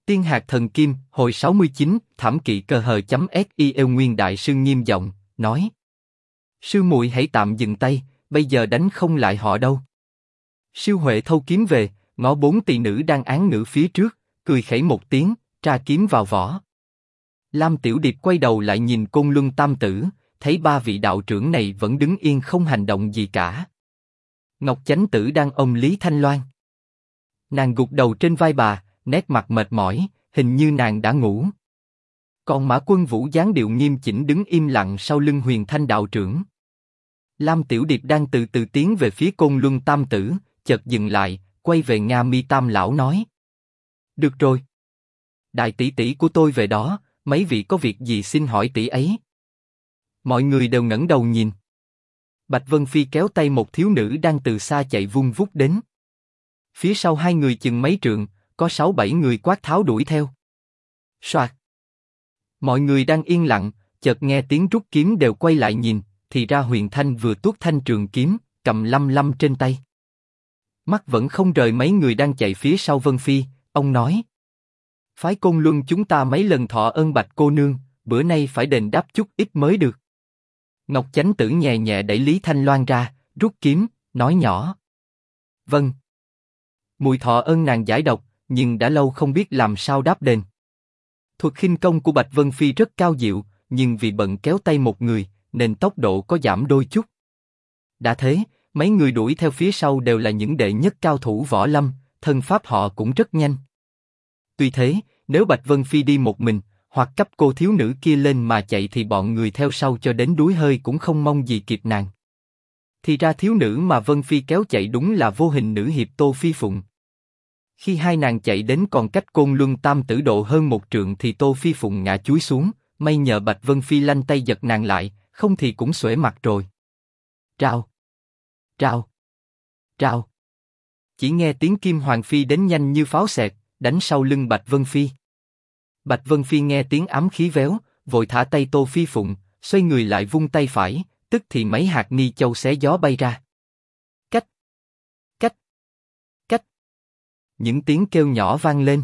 Tiên hạt thần kim, hồi 69, thảm kỵ cờ hờ.si Nguyên Đại Sư nghiêm giọng, nói. Sư muội hãy tạm dừng tay, bây giờ đánh không lại họ đâu. Siêu Huệ thâu kiếm về, ngó 4 tỳ nữ đang án ngữ phía trước, cười khẩy một tiếng, tra kiếm vào vỏ. Lam Tiểu Điệp quay đầu lại nhìn Côn Luân Tam Tử, thấy 3 vị đạo trưởng này vẫn đứng yên không hành động gì cả. Ngọc Chánh Tử đang ôm Lý Thanh Loan. Nàng gục đầu trên vai bà, nét mặt mệt mỏi, hình như nàng đã ngủ. Còn Mã Quân Vũ dáng điệu nghiêm chỉnh đứng im lặng sau lưng Huyền Thanh đạo trưởng. Lam Tiểu Điệp đang từ từ tiến về phía Côn Luân Tam Tử, chợt dừng lại, quay về Nga Mi Tam lão nói: Được rồi, đại tỷ tỷ của tôi về đó, mấy vị có việc gì xin hỏi tỷ ấy. Mọi người đều ngẩng đầu nhìn. Bạch Vân Phi kéo tay một thiếu nữ đang từ xa chạy vun vút đến. Phía sau hai người chừng mấy trượng, có 6-7 người quát tháo đuổi theo. Soạt. Mọi người đang yên lặng, chợt nghe tiếng rút kiếm đều quay lại nhìn, thì ra Huyền Thanh vừa tuốt thanh trường kiếm, cầm lăm lăm trên tay. Mắt vẫn không rời mấy người đang chạy phía sau Vân Phi, ông nói: Phái Côn Luân chúng ta mấy lần thọ ơn Bạch cô nương, bữa nay phải đền đáp chút ít mới được. Ngọc Chánh Tử nhẹ nhẹ đẩy Lý Thanh Loan ra, rút kiếm, nói nhỏ: Vâng. Mùi thọ ơn nàng giải độc, nhưng đã lâu không biết làm sao đáp đền. Thuật khinh công của Bạch Vân Phi rất cao diệu, nhưng vì bận kéo tay một người, nên tốc độ có giảm đôi chút. Đã thế, mấy người đuổi theo phía sau đều là những đệ nhất cao thủ võ lâm, thân pháp họ cũng rất nhanh. Tuy thế, nếu Bạch Vân Phi đi một mình, hoặc cấp cô thiếu nữ kia lên mà chạy thì bọn người theo sau cho đến đuối hơi cũng không mong gì kịp nàng. Thì ra thiếu nữ mà Vân Phi kéo chạy đúng là vô hình nữ hiệp Tô Phi Phụng. Khi hai nàng chạy đến còn cách Côn Luân Tam Tử độ hơn 1 trượng thì Tô Phi Phụng ngã chúi xuống, may nhờ Bạch Vân Phi lanh tay giật nàng lại, không thì cũng xuể mặt rồi. Rào, rào, rào. Chỉ nghe tiếng Kim Hoàng Phi đến nhanh như pháo xẹt, đánh sau lưng Bạch Vân Phi. Bạch Vân Phi nghe tiếng ám khí véo, vội thả tay Tô Phi Phụng, xoay người lại vung tay phải, tức thì mấy hạt ni châu xé gió bay ra. Cách, cách, cách. Những tiếng kêu nhỏ vang lên.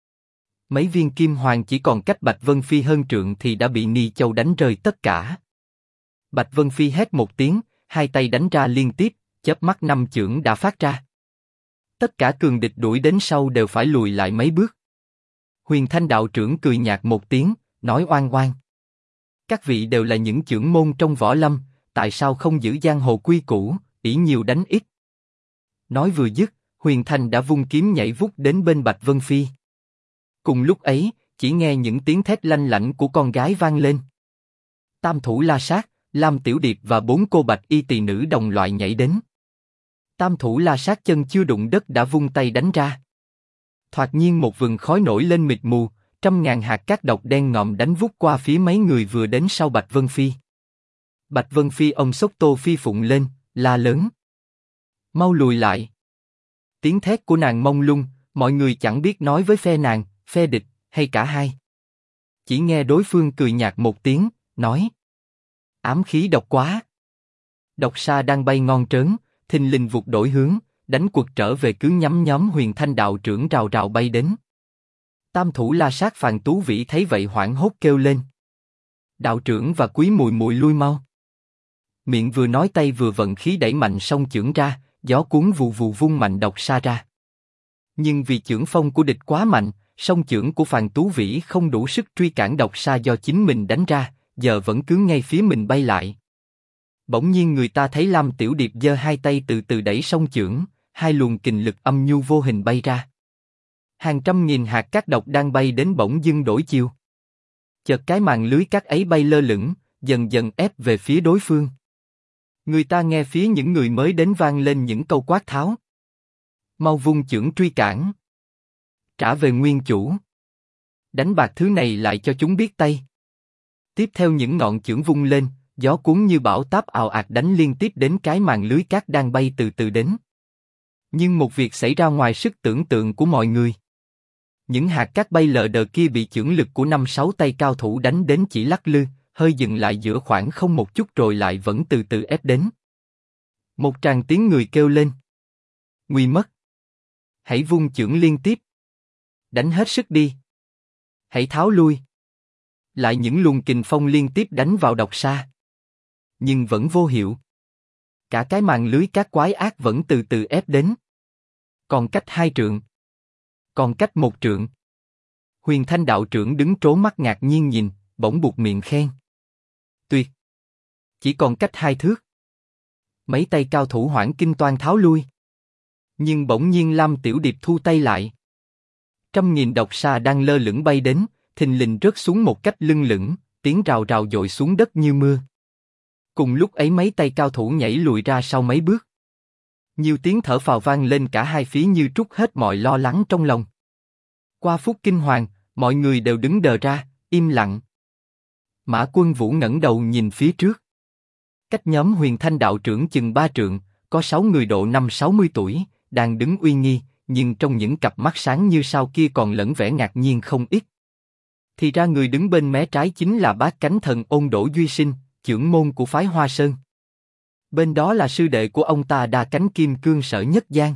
Mấy viên kim hoàng chỉ còn cách Bạch Vân Phi hơn trượng thì đã bị ni châu đánh rơi tất cả. Bạch Vân Phi hét một tiếng, hai tay đánh ra liên tiếp, chớp mắt 5 chưởng đã phát ra. Tất cả cường địch đuổi đến sau đều phải lùi lại mấy bước. Huyền Thanh đạo trưởng cười nhạt một tiếng, nói oan oan: Các vị đều là những chưởng môn trong võ lâm, tại sao không giữ giang hồ quy củ, ỷ nhiều đánh ít? Nói vừa dứt, Huyền Thanh đã vung kiếm nhảy vút đến bên Bạch Vân Phi. Cùng lúc ấy, chỉ nghe những tiếng thét lanh lảnh của con gái vang lên. Tam thủ La Sát, Lam Tiểu Điệp và 4 cô bạch y tỳ nữ đồng loại nhảy đến. Tam thủ La Sát chân chưa đụng đất đã vung tay đánh ra. Thoạt nhiên một vầng khói nổi lên mịt mù, 100.000 hạt cát độc đen ngòm đánh vút qua phía mấy người vừa đến sau Bạch Vân Phi. Bạch Vân Phi ôm xốc Tô Phi Phụng lên, la lớn: Mau lùi lại! Tiếng thét của nàng mông lung, mọi người chẳng biết nói với phe nàng, phe địch, hay cả hai. Chỉ nghe đối phương cười nhạt một tiếng, nói: Ám khí độc quá! Độc sa đang bay ngon trớn, thình lình vụt đổi hướng, đánh quật trở về cứ nhắm nhóm Huyền Thanh đạo trưởng rào rào bay đến. Tam thủ La Sát Phàn Tú Vĩ thấy vậy hoảng hốt kêu lên: Đạo trưởng và Quý mùi mùi lui mau! Miệng vừa nói tay vừa vận khí đẩy mạnh song chưởng ra, gió cuốn vù vù vung mạnh độc sa ra. Nhưng vì chưởng phong của địch quá mạnh, song chưởng của Phàn Tú Vĩ không đủ sức truy cản độc sa do chính mình đánh ra, giờ vẫn cứ ngay phía mình bay lại. Bỗng nhiên người ta thấy Lam Tiểu Điệp giơ hai tay từ từ đẩy song chưởng, hai luồng kình lực âm nhu vô hình bay ra. Hàng trăm nghìn hạt cát độc đang bay đến bỗng dưng đổi chiều. Chợt cái màn lưới cát ấy bay lơ lửng, dần dần ép về phía đối phương. Người ta nghe phía những người mới đến vang lên những câu quát tháo: Mau vung chưởng truy cản! Trả về nguyên chủ! Đánh bạc thứ này lại cho chúng biết tay! Tiếp theo những ngọn chưởng vung lên, gió cuốn như bão táp ào ạt đánh liên tiếp đến cái màn lưới cát đang bay từ từ đến. Nhưng một việc xảy ra ngoài sức tưởng tượng của mọi người. Những hạt cát bay lờ đờ kia bị chưởng lực của 5-6 tay cao thủ đánh đến chỉ lắc lư, hơi dừng lại giữa khoảng không một chút rồi lại vẫn từ từ ép đến. Một tràng tiếng người kêu lên: Nguy mất! Hãy vung chưởng liên tiếp! Đánh hết sức đi! Hãy tháo lui. Lại những luồng kình phong liên tiếp đánh vào độc sa. Nhưng vẫn vô hiệu. Cả cái màn lưới các quái ác vẫn từ từ ép đến. Còn cách 2 trượng. Còn cách 1 trượng. Huyền Thanh đạo trưởng đứng trố mắt ngạc nhiên nhìn, bỗng buột miệng khen. Tuyệt. Chỉ còn cách 2 thước. Mấy tay cao thủ hoảng kinh toan tháo lui. Nhưng bỗng nhiên Lam Tiểu Điệp thu tay lại. 100.000 độc sa đang lơ lửng bay đến, thình lình rớt xuống một cách lưng lửng, tiếng rào rào dội xuống đất như mưa. Cùng lúc ấy mấy tay cao thủ nhảy lùi ra sau mấy bước. Nhiều tiếng thở phào vang lên cả hai phía như trút hết mọi lo lắng trong lòng. Qua phút kinh hoàng, mọi người đều đứng đờ ra, im lặng. Mã Quân Vũ ngẩng đầu nhìn phía trước. Cách nhóm Huyền Thanh đạo trưởng chừng 3 trượng, có 6 người độ 50-60 tuổi, đang đứng uy nghi, nhưng trong những cặp mắt sáng như sao kia còn lẫn vẻ ngạc nhiên không ít. Thì ra người đứng bên mé trái chính là Bát Cánh Thần Ôn Đỗ Duy Sinh, trưởng môn của phái Hoa Sơn. Bên đó là sư đệ của ông ta Đa Cánh Kim Cương Sở Nhất Giang.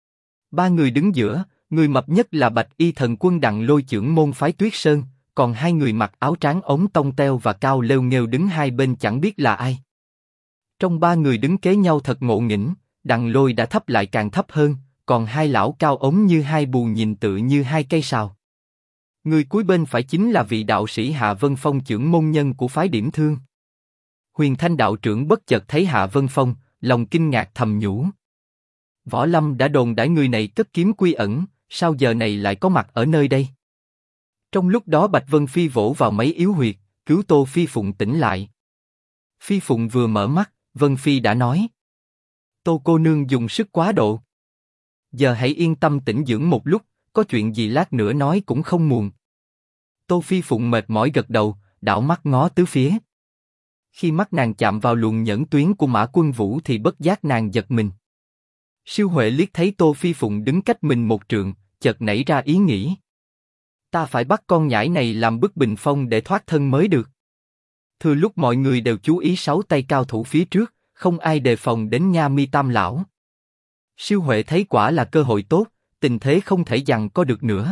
3 người đứng giữa, người mập nhất là Bạch Y Thần Quân Đặng Lôi trưởng môn phái Tuyết Sơn, còn 2 người mặc áo trắng ống tông teo và cao lêu nghêu đứng hai bên chẳng biết là ai. Trong 3 người đứng kế nhau thật ngộ nghĩnh, Đặng Lôi đã thấp lại càng thấp hơn, còn 2 lão cao ống như 2 bù nhìn tự như 2 cây sào. Người cuối bên phải chính là vị đạo sĩ Hạ Vân Phong trưởng môn nhân của phái Điểm Thương. Huyền Thanh đạo trưởng bất chợt thấy Hạ Vân Phong, lòng kinh ngạc thầm nhủ. Võ Lâm đã đồn đãi người này cất kiếm quy ẩn, sao giờ này lại có mặt ở nơi đây? Trong lúc đó Bạch Vân Phi vỗ vào mấy yếu huyệt, cứu Tô Phi Phụng tỉnh lại. Phi Phụng vừa mở mắt, Vân Phi đã nói. Tô cô nương dùng sức quá độ. Giờ hãy yên tâm tĩnh dưỡng một lúc, có chuyện gì lát nữa nói cũng không muộn. Tô Phi Phụng mệt mỏi gật đầu, đảo mắt ngó tứ phía. Khi mắt nàng chạm vào luồng nhẫn tuyến của Mã Quân Vũ thì bất giác nàng giật mình. Siêu Huệ liếc thấy Tô Phi Phụng đứng cách mình 1 trượng, chợt nảy ra ý nghĩ. Ta phải bắt con nhãi này làm bức bình phong để thoát thân mới được. Thừa lúc mọi người đều chú ý 6 tay cao thủ phía trước, không ai đề phòng đến Nha Mi Tam lão. Siêu Huệ thấy quả là cơ hội tốt, tình thế không thể giằng co được nữa.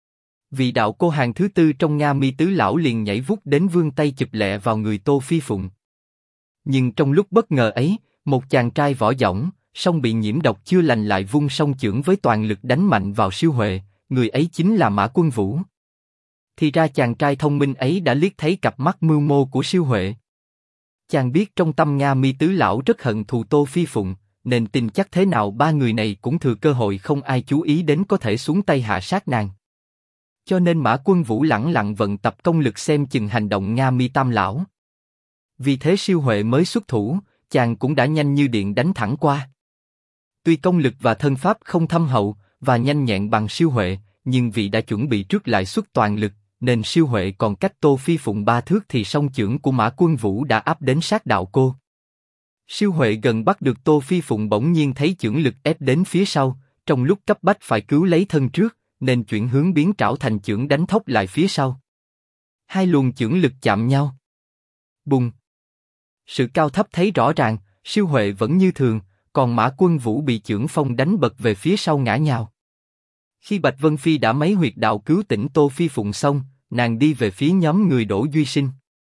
Vị đạo cô hàng thứ 4 trong Nha Mi tứ lão liền nhảy vút đến vươn tay chụp lẹ vào người Tô Phi Phụng. Nhưng trong lúc bất ngờ ấy, một chàng trai võ dõng, song bị nhiễm độc chưa lành lại vung song chưởng với toàn lực đánh mạnh vào Siêu Huệ, người ấy chính là Mã Quân Vũ. Thì ra chàng trai thông minh ấy đã liếc thấy cặp mắt mưu mô của Siêu Huệ. Chàng biết trong tâm Nha Mi tứ lão rất hận thù Tô Phi Phụng, nên tin chắc thế nào 3 người này cũng thừa cơ hội không ai chú ý đến có thể xuống tay hạ sát nàng. Cho nên Mã Quân Vũ lẳng lặng vận tập công lực xem chừng hành động Nha Mi Tam lão. Vì thế Siêu Huệ mới xuất thủ, chàng cũng đã nhanh như điện đánh thẳng qua. Tuy công lực và thân pháp không thâm hậu và nhanh nhẹn bằng Siêu Huệ, nhưng vì đã chuẩn bị trước lại xuất toàn lực, nên Siêu Huệ còn cách Tô Phi Phụng 3 thước thì song chưởng của Mã Quân Vũ đã áp đến sát đạo cô. Siêu Huệ gần bắt được Tô Phi Phụng bỗng nhiên thấy chưởng lực ép đến phía sau, trong lúc cấp bách phải cứu lấy thân trước, nên chuyển hướng biến trảo thành chưởng đánh thốc lại phía sau. 2 luồng chưởng lực chạm nhau. Bùng! Sự cao thấp thấy rõ ràng, Siêu Huệ vẫn như thường, còn Mã Quân Vũ bị chưởng phong đánh bật về phía sau ngã nhào. Khi Bạch Vân Phi đã mấy huyệt đạo cứu tỉnh Tô Phi Phụng xong, nàng đi về phía nhóm người Đỗ Duy Sinh.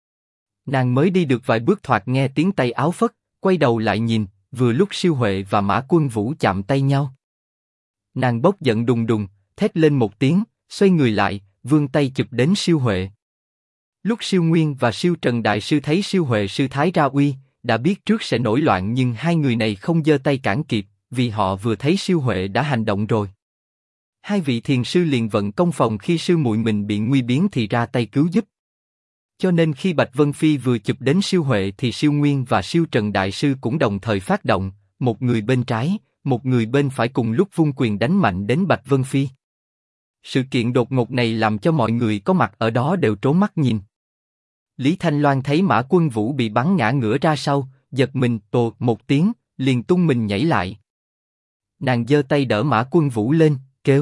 Nàng mới đi được vài bước thoạt nghe tiếng tay áo phất, quay đầu lại nhìn, vừa lúc Siêu Huệ và Mã Quân Vũ chạm tay nhau. Nàng bốc giận đùng đùng, thét lên một tiếng, xoay người lại, vươn tay chụp đến Siêu Huệ. Lúc Siêu Nguyên và Siêu Trần đại sư thấy Siêu Huệ sư thái ra uy, đã biết trước sẽ nổi loạn nhưng 2 người này không giơ tay cản kịp, vì họ vừa thấy Siêu Huệ đã hành động rồi. 2 vị thiền sư liền vận công phòng khi sư muội mình bị nguy biến thì ra tay cứu giúp. Cho nên khi Bạch Vân Phi vừa chụp đến Siêu Huệ thì Siêu Nguyên và Siêu Trần đại sư cũng đồng thời phát động, một người bên trái, một người bên phải cùng lúc vung quyền đánh mạnh đến Bạch Vân Phi. Sự kiện đột ngột này làm cho mọi người có mặt ở đó đều trố mắt nhìn. Lý Thanh Loan thấy Mã Quân Vũ bị bắn ngã ngửa ra sau, giật mình ồ một tiếng, liền tung mình nhảy lại. Nàng giơ tay đỡ Mã Quân Vũ lên, kêu: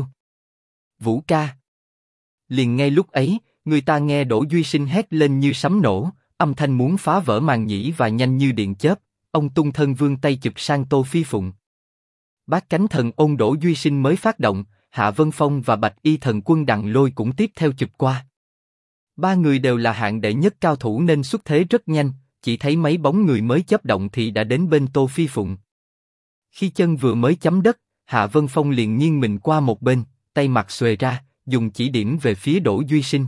Vũ ca! Liền ngay lúc ấy, người ta nghe Đỗ Duy Sinh hét lên như sấm nổ, âm thanh muốn phá vỡ màn nhĩ và nhanh như điện chớp, ông tung thân vươn tay chụp sang Tô Phi Phụng. Bát Cánh Thần Ôn Đỗ Duy Sinh mới phát động, Hạ Vân Phong và Bạch Y Thần Quân Đặng Lôi cũng tiếp theo chụp qua. Ba người đều là hạng đệ nhất cao thủ nên xuất thế rất nhanh, chỉ thấy mấy bóng người mới chớp động thì đã đến bên Tô Phi Phụng. Khi chân vừa mới chấm đất, Hạ Vân Phong liền nghiêng mình qua một bên, tay mặt xuề ra, dùng chỉ điểm về phía Đỗ Duy Sinh.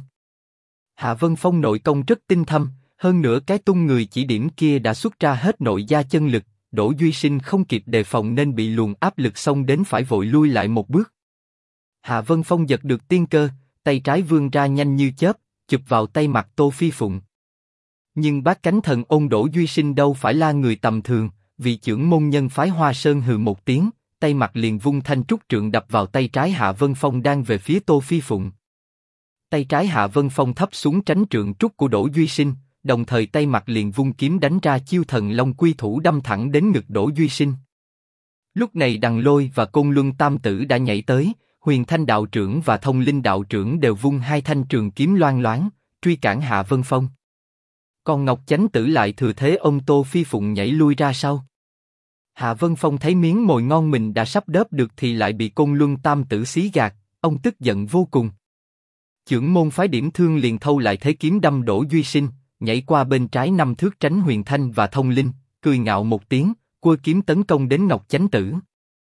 Hạ Vân Phong nội công rất tinh thâm, hơn nữa cái tung người chỉ điểm kia đã xuất ra hết nội gia chân lực, Đỗ Duy Sinh không kịp đề phòng nên bị luồng áp lực xông đến phải vội lui lại một bước. Hạ Vân Phong giật được tiên cơ, tay trái vươn ra nhanh như chớp, chụp vào tay mặt Tô Phi Phụng. Nhưng bát cánh thần ôn Đỗ Duy Sinh đâu phải là người tầm thường, vì chưởng môn nhân phái Hoa Sơn hừ một tiếng, tay mặt liền vung thanh trúc trượng đập vào tay trái Hạ Vân Phong đang về phía Tô Phi Phụng. Tay trái Hạ Vân Phong thấp xuống tránh trượng trúc của Đỗ Duy Sinh, đồng thời tay mặt liền vung kiếm đánh ra chiêu thần long quy thủ đâm thẳng đến ngực Đỗ Duy Sinh. Lúc này Đằng Lôi và Côn Luân Tam Tử đã nhảy tới, Huyền Thanh đạo trưởng và Thông Linh đạo trưởng đều vung hai thanh trường kiếm loang loáng, truy cản Hạ Vân Phong. Còn Ngọc Chánh Tử lại thừa thế ôm Tô Phi Phụng nhảy lui ra sau. Hạ Vân Phong thấy miếng mồi ngon mình đã sắp đớp được thì lại bị Côn Luân Tam Tử xí gạt, ông tức giận vô cùng. Chưởng môn phái điểm thương liền thâu lại thế kiếm đâm Đỗ Duy Sinh, nhảy qua bên trái 5 thước tránh Huyền Thanh và Thông Linh, cười ngạo một tiếng, quơ kiếm tấn công đến Ngọc Chánh Tử.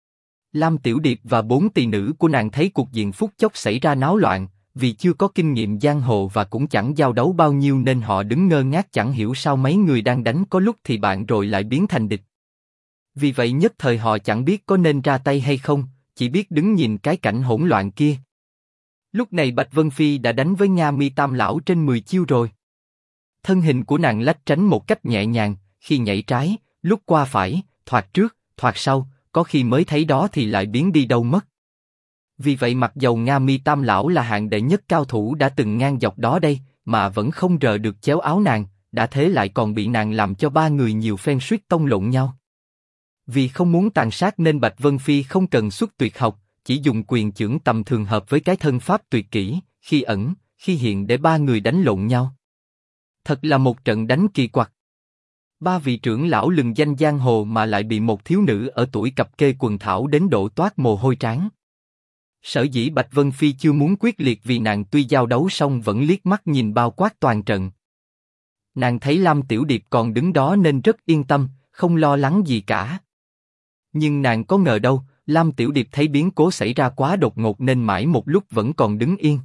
Lam Tiểu Điệp và 4 tỳ nữ của nàng thấy cuộc diện phút chốc xảy ra náo loạn, vì chưa có kinh nghiệm giang hồ và cũng chẳng giao đấu bao nhiêu nên họ đứng ngơ ngác chẳng hiểu sao mấy người đang đánh có lúc thì bạn rồi lại biến thành địch. Vì vậy nhất thời họ chẳng biết có nên ra tay hay không, chỉ biết đứng nhìn cái cảnh hỗn loạn kia. Lúc này Bạch Vân Phi đã đánh với Nga Mi Tam lão trên 10 chiêu rồi. Thân hình của nàng lách tránh một cách nhẹ nhàng, khi nhảy trái, lúc qua phải, thoạt trước, thoạt sau, có khi mới thấy đó thì lại biến đi đâu mất. Vì vậy mặc dầu Nga Mi Tam lão là hạng đệ nhất cao thủ đã từng ngang dọc đó đây, mà vẫn không rờ được chéo áo nàng, đã thế lại còn bị nàng làm cho ba người nhiều phen suýt tông lộn nhau. Vì không muốn tàn sát nên Bạch Vân Phi không cần xuất tuyệt học, chỉ dùng quyền chưởng tầm thường hợp với cái thân pháp tuyệt kỹ, khi ẩn, khi hiện để ba người đánh lộn nhau. Thật là một trận đánh kỳ quặc. Ba vị trưởng lão lừng danh giang hồ mà lại bị một thiếu nữ ở tuổi cập kê quần thảo đến độ toát mồ hôi trán. Sở dĩ Bạch Vân Phi chưa muốn quyết liệt vì nàng tuy giao đấu xong vẫn liếc mắt nhìn bao quát toàn trận. Nàng thấy Lam Tiểu Điệp còn đứng đó nên rất yên tâm, không lo lắng gì cả. Nhưng nàng có ngờ đâu, Lam Tiểu Điệp thấy biến cố xảy ra quá đột ngột nên mãi một lúc vẫn còn đứng yên.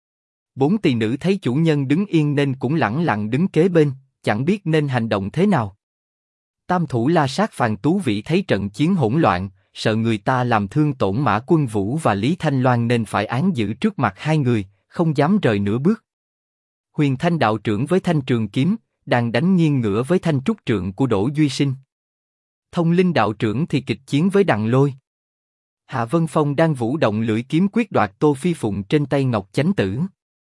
4 tỳ nữ thấy chủ nhân đứng yên nên cũng lẳng lặng đứng kế bên, chẳng biết nên hành động thế nào. Tam thủ La Sát Phàn Tú Vĩ thấy trận chiến hỗn loạn, sợ người ta làm thương tổn Mã Quân Vũ và Lý Thanh Loan nên phải án giữ trước mặt hai người, không dám rời nửa bước. Huyền Thanh đạo trưởng với thanh trường kiếm, đang đánh nghiêng ngửa với thanh trúc trượng của Đỗ Duy Sinh. Thông Linh đạo trưởng thì kịch chiến với Đằng Lôi. Hạ Vân Phong đang vũ động lưỡi kiếm quyết đoạt Tô Phi Phụng trên tay Ngọc Chánh Tử.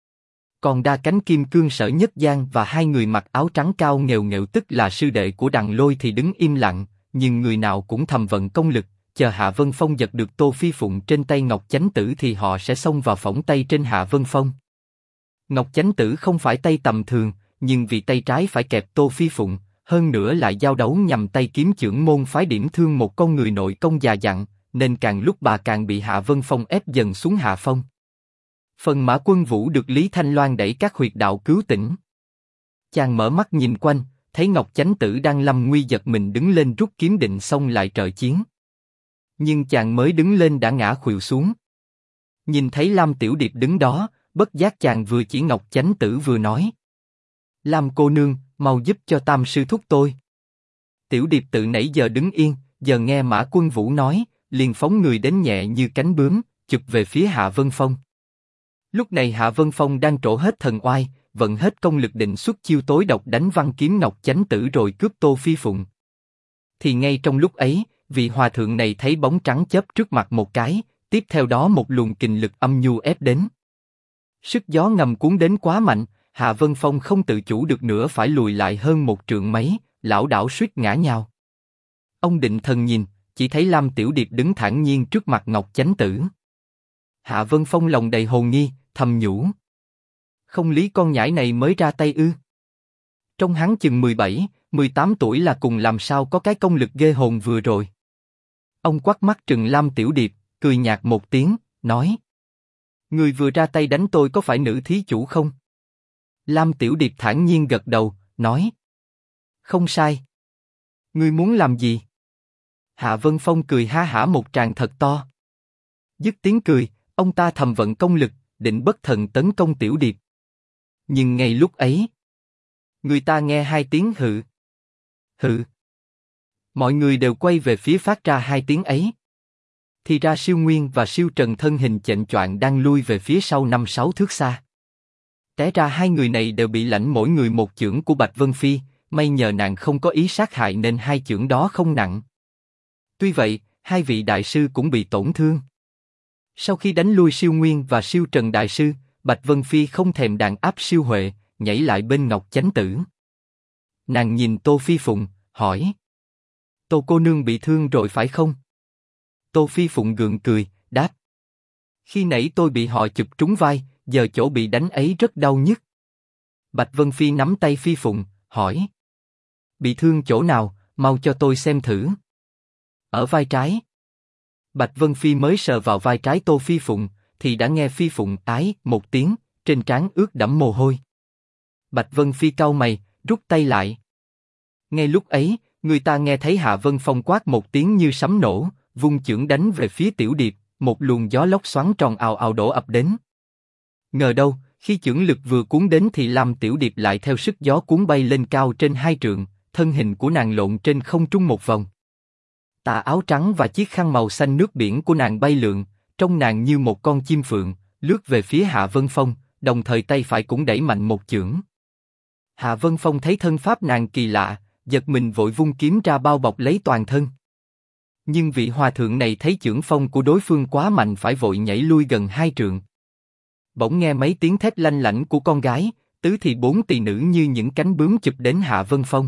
Còn Đa Cánh Kim Cương Sở Nhất Giang và hai người mặc áo trắng cao nghèo nghèo tức là sư đệ của Đằng Lôi thì đứng im lặng, nhưng người nào cũng thầm vận công lực, chờ Hạ Vân Phong giật được Tô Phi Phụng trên tay Ngọc Chánh Tử thì họ sẽ xông vào phỏng tay trên Hạ Vân Phong. Ngọc Chánh Tử không phải tay tầm thường, nhưng vì tay trái phải kẹp Tô Phi Phụng, hơn nữa lại giao đấu nhằm tay kiếm chưởng môn phái điểm thương một con người nội công già dặn, nên càng lúc bà càng bị Hạ Vân Phong ép dần xuống hạ phong. Phần Mã Quân Vũ được Lý Thanh Loan đẩy các huyệt đạo cứu tỉnh. Chàng mở mắt nhìn quanh, thấy Ngọc Chánh Tử đang lâm nguy giật mình đứng lên rút kiếm định xông lại trợ chiến. Nhưng chàng mới đứng lên đã ngã khuỵu xuống. Nhìn thấy Lam Tiểu Điệp đứng đó, bất giác chàng vừa chỉ Ngọc Chánh Tử vừa nói: Lam cô nương, mau giúp cho Tam sư thúc tôi. Tiểu Điệp tự nãy giờ đứng yên, giờ nghe Mã Quân Vũ nói, liền phóng người đến nhẹ như cánh bướm, chụp về phía Hạ Vân Phong. Lúc này Hạ Vân Phong đang trổ hết thần oai, vận hết công lực định xuất chiêu tối độc đánh Văn Kiếm Ngọc Chánh Tử rồi cướp Tô Phi Phụng. Thì ngay trong lúc ấy, vị hòa thượng này thấy bóng trắng chớp trước mặt một cái, tiếp theo đó một luồng kình lực âm nhu ép đến. Sức gió ngầm cuốn đến quá mạnh, Hạ Vân Phong không tự chủ được nữa phải lùi lại hơn một trượng mấy, lảo đảo suýt ngã nhào. Ông định thần nhìn, chỉ thấy Lam Tiểu Điệp đứng thản nhiên trước mặt Ngọc Chánh Tử. Hạ Vân Phong lòng đầy hồ nghi, thầm nhủ: không lý con nhãi này mới ra tay ư? Trong hắn chừng 17, 18 tuổi là cùng làm sao có cái công lực ghê hồn vừa rồi. Ông quắt mắt trừng Lam Tiểu Điệp, cười nhạt một tiếng, nói: người vừa ra tay đánh tôi có phải nữ thí chủ không? Lam Tiểu Điệp thản nhiên gật đầu, nói. Không sai. Ngươi muốn làm gì? Hạ Vân Phong cười ha hả một tràng thật to. Dứt tiếng cười, ông ta thầm vận công lực, định bất thần tấn công Tiểu Điệp. Nhưng ngay lúc ấy, người ta nghe hai tiếng hự. Hự. Mọi người đều quay về phía phát ra hai tiếng ấy. Thì ra Siêu Nguyên và Siêu Trần thân hình chệch choạng đang lui về phía sau 5-6 thước xa. Té ra hai người này đều bị lãnh mỗi người một chưởng của Bạch Vân Phi, may nhờ nàng không có ý sát hại nên hai chưởng đó không nặng. Tuy vậy, hai vị đại sư cũng bị tổn thương. Sau khi đánh lui Siêu Nguyên và Siêu Trần đại sư, Bạch Vân Phi không thèm đàn áp Siêu Huệ, nhảy lại bên Ngọc Chánh Tử. Nàng nhìn Tô Phi Phụng, hỏi: Tô cô nương bị thương rồi phải không? Tô Phi Phụng gượng cười, đáp: Khi nãy tôi bị họ chụp trúng vai, giờ chỗ bị đánh ấy rất đau nhức. Bạch Vân Phi nắm tay Phi Phụng, hỏi: Bị thương chỗ nào, mau cho tôi xem thử. Ở vai trái. Bạch Vân Phi mới sờ vào vai trái Tô Phi Phụng, thì đã nghe Phi Phụng ái một tiếng, trên trán ướt đẫm mồ hôi. Bạch Vân Phi cau mày, rút tay lại. Ngay lúc ấy, người ta nghe thấy Hạ Vân Phong quát một tiếng như sấm nổ, vung chưởng đánh về phía Tiểu Điệp, một luồng gió lốc xoắn tròn ào ào đổ ập đến. Ngờ đâu, khi chưởng lực vừa cuốn đến thì Lam Tiểu Điệp lại theo sức gió cuốn bay lên cao trên 2 trượng, thân hình của nàng lộn trên không trung một vòng. Tà áo trắng và chiếc khăn màu xanh nước biển của nàng bay lượn, trông nàng như một con chim phượng, lướt về phía Hạ Vân Phong, đồng thời tay phải cũng đẩy mạnh một chưởng. Hạ Vân Phong thấy thân pháp nàng kỳ lạ, giật mình vội vung kiếm ra bao bọc lấy toàn thân. Nhưng vị hòa thượng này thấy chưởng phong của đối phương quá mạnh phải vội nhảy lui gần 2 trượng. Bỗng nghe mấy tiếng thét lanh lảnh của con gái, tứ thì 4 tỳ nữ như những cánh bướm chụp đến Hạ Vân Phong.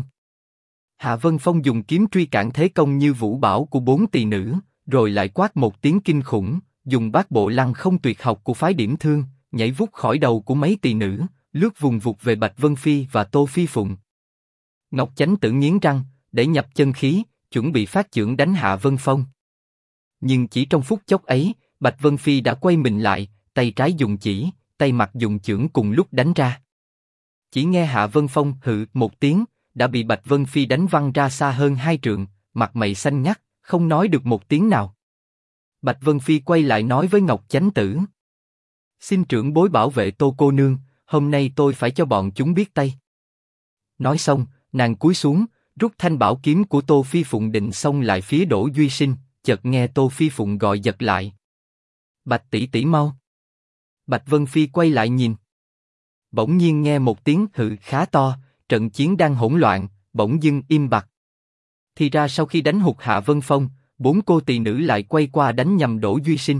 Hạ Vân Phong dùng kiếm truy cản thế công như vũ bảo của 4 tỳ nữ, rồi lại quát một tiếng kinh khủng, dùng bát bộ lăng không tuyệt học của phái Điểm Thương, nhảy vút khỏi đầu của mấy tỳ nữ, lướt vùng vụt về Bạch Vân Phi và Tô Phi Phụng. Ngọc Chánh Tử nghiến răng, để nhập chân khí, chuẩn bị phát chưởng đánh Hạ Vân Phong. Nhưng chỉ trong phút chốc ấy, Bạch Vân Phi đã quay mình lại, tay trái dùng chỉ, tay mặt dùng chưởng cùng lúc đánh ra. Chỉ nghe Hạ Vân Phong hự một tiếng, đã bị Bạch Vân Phi đánh văng ra xa hơn 2 trượng, mặt mày xanh ngắt, không nói được một tiếng nào. Bạch Vân Phi quay lại nói với Ngọc Chánh Tử: Xin trưởng bối bảo vệ Tô cô nương, hôm nay tôi phải cho bọn chúng biết tay. Nói xong, nàng cúi xuống, rút thanh bảo kiếm của Tô Phi Phụng định xông lại phía Đỗ Duy Sinh, chợt nghe Tô Phi Phụng gọi giật lại: Bạch tỷ tỷ mau. Bạch Vân Phi quay lại nhìn. Bỗng nhiên nghe một tiếng hự khá to, trận chiến đang hỗn loạn, bỗng dưng im bặt. Thì ra sau khi đánh hụt Hạ Vân Phong, 4 cô tỳ nữ lại quay qua đánh nhầm Đỗ Duy Sinh.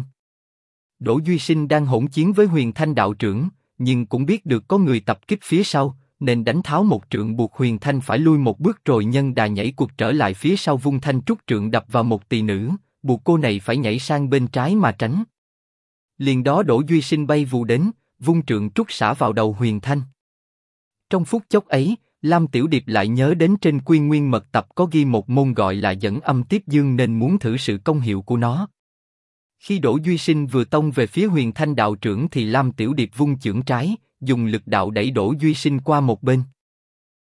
Đỗ Duy Sinh đang hỗn chiến với Huyền Thanh đạo trưởng, nhưng cũng biết được có người tập kích phía sau, nên đánh tháo một trượng buộc Huyền Thanh phải lui một bước rồi nhân đà nhảy cuộc trở lại phía sau vung thanh trúc trượng đập vào một tỳ nữ, buộc cô này phải nhảy sang bên trái mà tránh. Liền đó Đỗ Duy Sinh bay vù đến, vung trượng trúc xả vào đầu Huyền Thanh. Trong phút chốc ấy, Lam Tiểu Điệp lại nhớ đến trên Quy Nguyên mật tập có ghi một môn gọi là dẫn âm tiếp dương nên muốn thử sự công hiệu của nó. Khi Đỗ Duy Sinh vừa tông về phía Huyền Thanh đạo trưởng thì Lam Tiểu Điệp vung chưởng trái, dùng lực đạo đẩy Đỗ Duy Sinh qua một bên.